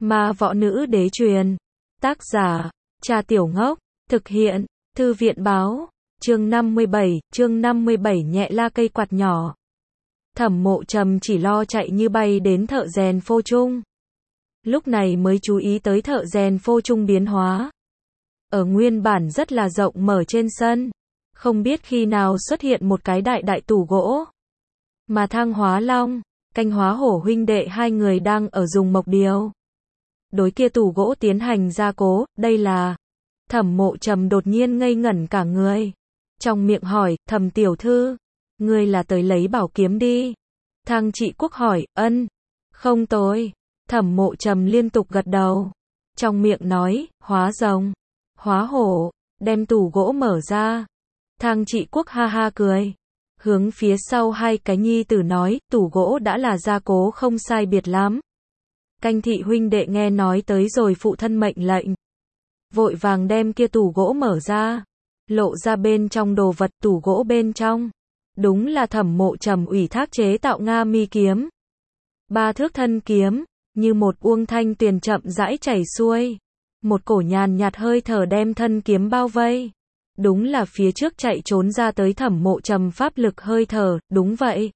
Ma võ nữ đế truyền. Tác giả, Trà Tiểu Ngốc. Thực hiện, Thư viện báo. Chương 57 nhẹ la cây quạt nhỏ. Thẩm Mộ Trầm chỉ lo chạy như bay đến thợ rèn phô trung. Lúc này mới chú ý tới thợ rèn phô trung biến hóa. Ở nguyên bản rất là rộng mở trên sân, không biết khi nào xuất hiện một cái đại tủ gỗ. Mà Thang Hóa Long, Canh Hóa Hổ huynh đệ hai người đang ở dùng mộc điêu. Đối kia tủ gỗ tiến hành gia cố, đây là... Thẩm Mộ Trầm đột nhiên ngây ngẩn cả người. Trong miệng hỏi, Thẩm tiểu thư, ngươi là tới lấy bảo kiếm đi. Thang Trị Quốc hỏi, ân, không tôi. Thẩm Mộ Trầm liên tục gật đầu. Trong miệng nói, hóa rồng, hóa hổ, đem tủ gỗ mở ra. Thang Trị Quốc ha ha cười. Hướng phía sau hai cái nhi tử nói, tủ gỗ đã là gia cố không sai biệt lắm. Canh thị huynh đệ nghe nói tới rồi phụ thân mệnh lệnh. Vội vàng đem kia tủ gỗ mở ra. Lộ ra bên trong đồ vật tủ gỗ bên trong. Đúng là Thẩm Mộ Trầm ủy thác chế tạo Nga mi kiếm. 3 thước thân kiếm, như một uông thanh tuyền chậm rãi chảy xuôi. Một cổ nhàn nhạt hơi thở đem thân kiếm bao vây. Đúng là phía trước chạy trốn ra tới Thẩm Mộ Trầm pháp lực hơi thở, đúng vậy.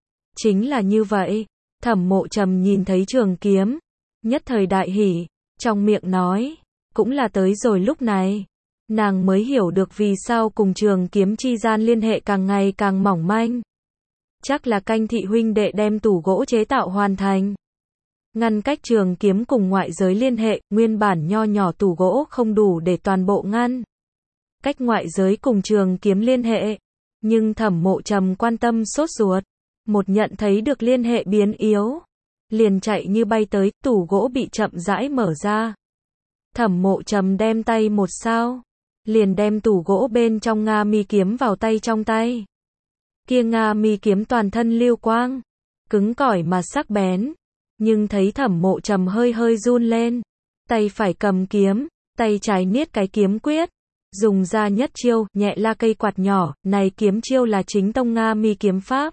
Chính là như vậy. Thẩm Mộ Trầm nhìn thấy trường kiếm, nhất thời đại hỉ, trong miệng nói, cũng là tới rồi lúc này. Nàng mới hiểu được vì sao cùng trường kiếm chi gian liên hệ càng ngày càng mỏng manh. Chắc là Canh thị huynh đệ đem tủ gỗ chế tạo hoàn thành. Ngăn cách trường kiếm cùng ngoại giới liên hệ, nguyên bản nho nhỏ tủ gỗ không đủ để toàn bộ ngăn cách ngoại giới cùng trường kiếm liên hệ. Nhưng Thẩm Mộ Trầm quan tâm sốt ruột. Một nhận thấy được liên hệ biến yếu. Liền chạy như bay tới, tủ gỗ bị chậm rãi mở ra. Thẩm Mộ Trầm đem tay một sao. Liền đem tủ gỗ bên trong Nga mi kiếm vào tay trong tay. Kia Nga mi kiếm toàn thân lưu quang. Cứng cỏi mà sắc bén. Nhưng thấy Thẩm Mộ Trầm hơi run lên. Tay phải cầm kiếm, tay trái niết cái kiếm quyết. Dùng ra nhất chiêu, nhẹ la cây quạt nhỏ, này kiếm chiêu là chính tông Nga mi kiếm pháp.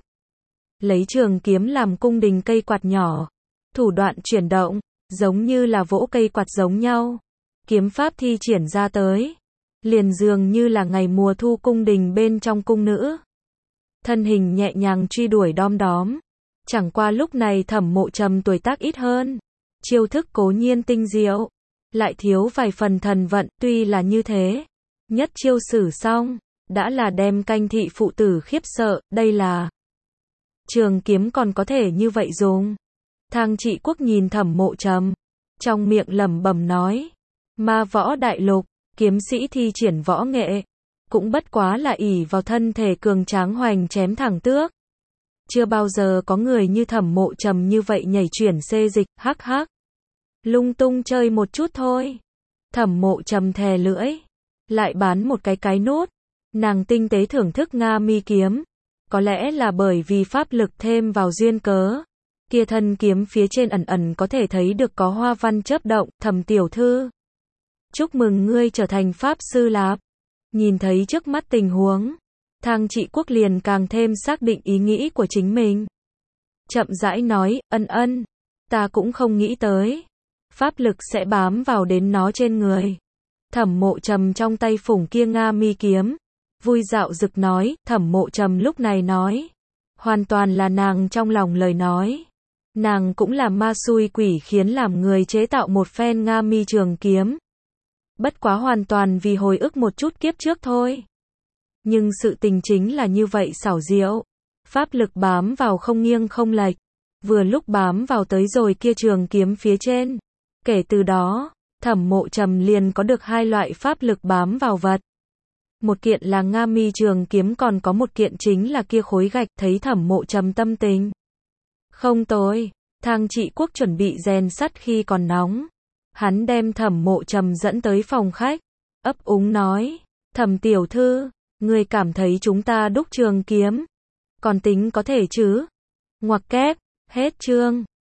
Lấy trường kiếm làm cung đình cây quạt nhỏ. Thủ đoạn chuyển động, giống như là vỗ cây quạt giống nhau. Kiếm pháp thi triển ra tới. Liền dường như là ngày mùa thu cung đình bên trong cung nữ. Thân hình nhẹ nhàng truy đuổi đom đóm. Chẳng qua lúc này Thẩm Mộ Trầm tuổi tác ít hơn. Chiêu thức cố nhiên tinh diệu. Lại thiếu vài phần thần vận, tuy là như thế. Nhất chiêu sử xong, đã là đem Canh thị phụ tử khiếp sợ, đây là... Trường kiếm còn có thể như vậy dùng. Thang Trị Quốc nhìn Thẩm Mộ Trầm. Trong miệng lẩm bẩm nói. Ma võ đại lục, kiếm sĩ thi triển võ nghệ. Cũng bất quá là ỷ vào thân thể cường tráng hoành chém thẳng tước. Chưa bao giờ có người như Thẩm Mộ Trầm như vậy nhảy chuyển xê dịch, hắc hắc. Lung tung chơi một chút thôi. Thẩm Mộ Trầm thè lưỡi. Lại bán một cái nốt. Nàng tinh tế thưởng thức Nga mi kiếm. Có lẽ là bởi vì pháp lực thêm vào duyên cớ. Kia thân kiếm phía trên ẩn có thể thấy được có hoa văn chớp động. Thẩm tiểu thư, chúc mừng ngươi trở thành pháp sư lạp. Nhìn thấy trước mắt tình huống, Thang Trị Quốc liền càng thêm xác định ý nghĩ của chính mình. Chậm rãi nói, ân, ta cũng không nghĩ tới. Pháp lực sẽ bám vào đến nó trên người. Thẩm Mộ Trầm trong tay phủng kia Nga mi kiếm. Vui dạo dực nói, Thẩm Mộ Trầm lúc này nói. Hoàn toàn là nàng trong lòng lời nói. Nàng cũng là ma xui quỷ khiến làm người chế tạo một phen Nga mi trường kiếm. Bất quá hoàn toàn vì hồi ức một chút kiếp trước thôi. Nhưng sự tình chính là như vậy xảo diệu. Pháp lực bám vào không nghiêng không lệch. Vừa lúc bám vào tới rồi kia trường kiếm phía trên. Kể từ đó, Thẩm Mộ Trầm liền có được hai loại pháp lực bám vào vật. Một kiện là Nga mi trường kiếm, còn có một kiện chính là kia khối gạch. Thấy Thẩm Mộ Trầm tâm tình không tồi, Thang Trị Quốc chuẩn bị rèn sắt khi còn nóng. Hắn đem Thẩm Mộ Trầm dẫn tới phòng khách, ấp úng nói, Thẩm tiểu thư, người cảm thấy chúng ta đúc trường kiếm còn tính có thể chứ? Ngoặc kép, hết chương.